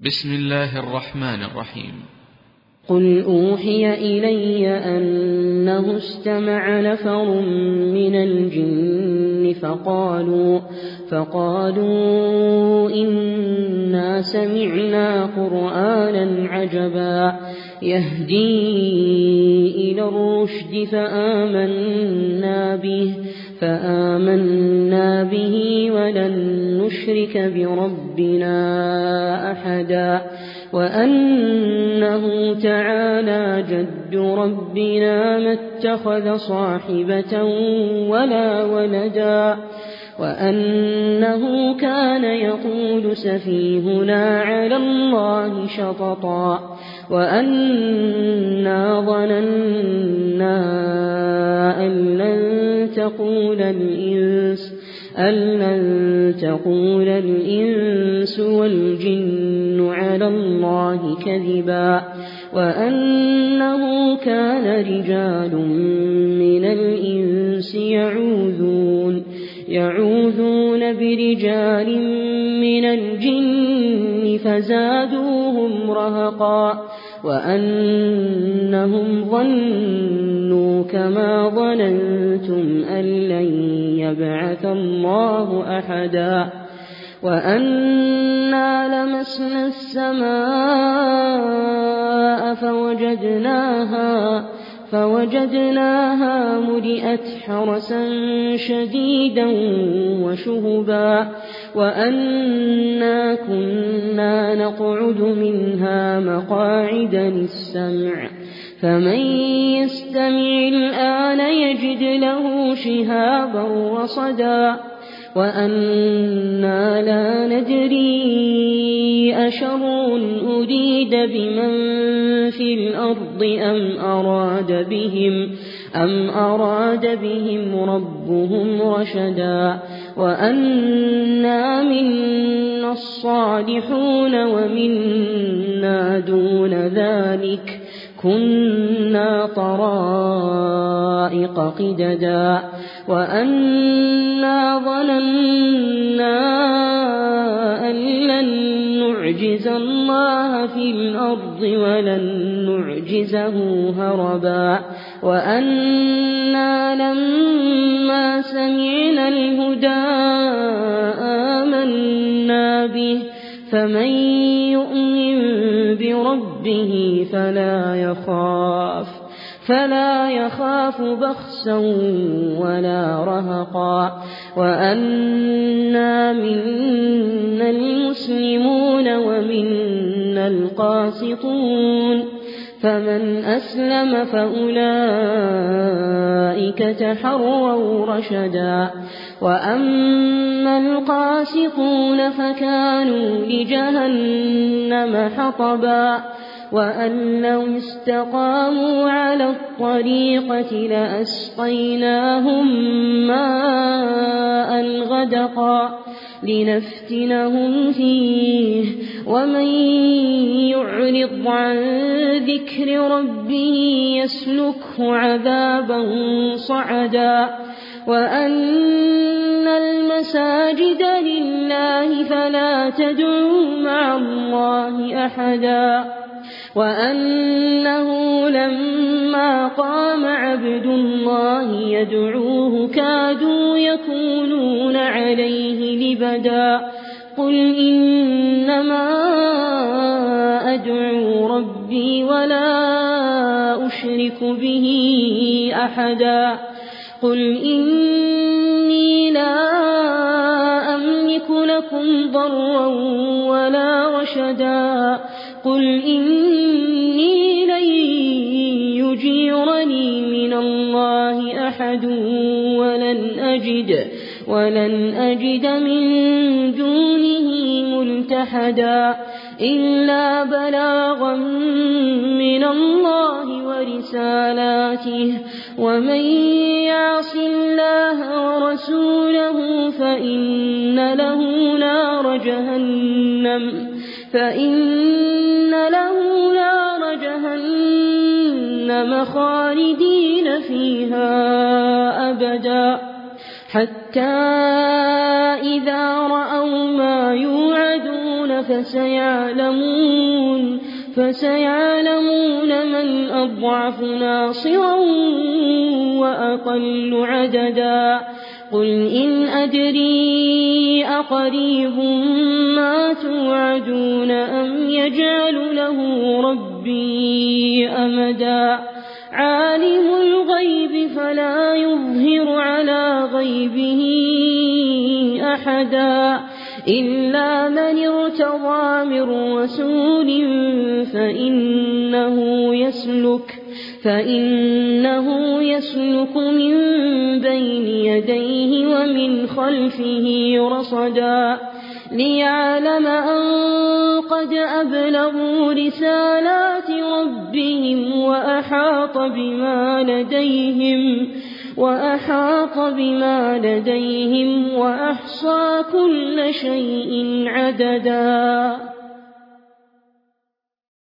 بسم الله الرحمن الرحيم. قل أوحي إلي أنه استمع نفر من الجن فقالوا إنا سمعنا قرآنا عجبا يهدي إلى الرشد فآمنا به ولن نشرك بربنا أحدا وأنه تعالى جد ربنا ما اتخذ صاحبة ولا ولدا وأنه كان يقول سفيهنا على الله شططا وأنا ظننا أن لن تقول الإنس والجن على الله كذبا وأنه كان رجال من الإنس يعوذون برجال من الجن فزادوهم رهقا وأنهم ظنوا كما ظننتم أن لن يبعث الله أحدا وأنا لمسنا السماء فوجدناها ملئت حرسا شديدا وشهبا وأنا كنا نقعد منها مقاعد للسمع فمن يستمع الآن يجد له شهابا رصدا وأنا لا ندري أشر أريد بمن في الأرض أم أراد بهم ربهم رشدا وأنا منا الصالحون ومنا دون ذلك كنا طرائق قددا وأنا ظننا أن لن نعجز الله في الأرض ولن نعجزه هربا وأنا لما سمعنا الهدى آمنا به فمن يؤمن بربه فلا يخاف بخسا ولا رهقا وأنا منا المسلمون ومنا القاسطون فمن أسلم فأولئك تحروا رشدا وأما القاسطون فكانوا لجهنم حطبا وأن لو استقاموا على الطريقة لأسقيناهم ماء غدقا لنفتنهم فيه ومن يعرض عن ذكر ربه يسلكه عذابا صعدا وأن المساجد لله فلا تدعوا مع الله أحدا وأنه لما قام عبد الله يدعوه كادوا يكونون عليه لبدا قل إنما أدعو ربي ولا أشرك به أحدا قل إني لا أملك لكم ضرا ولا رشدا قل إني لن يجيرني من الله أحد ولن أجد من دونه ملتحدا إلا بلاغا من الله ورسالاته ومن يعص الله ورسوله فإن له نار جهنم خالدين فيها أبدا حتى إذا رأوا ما يوعدون فسيعلمون من أضعف ناصرا وأقل عددا قل إن أدري أقريب ما توعدون أم يجعل له ربي أمدا عالم الغيب فلا يظهر على غيبه أحدا إلا من ارتضى من رسول فإنه يسلك من بين يديه ومن خلفه رصدا ليعلم أن قد أبلغوا رسالات ربهم وأحاط بما لديهم وأحصى كل شيء عددا.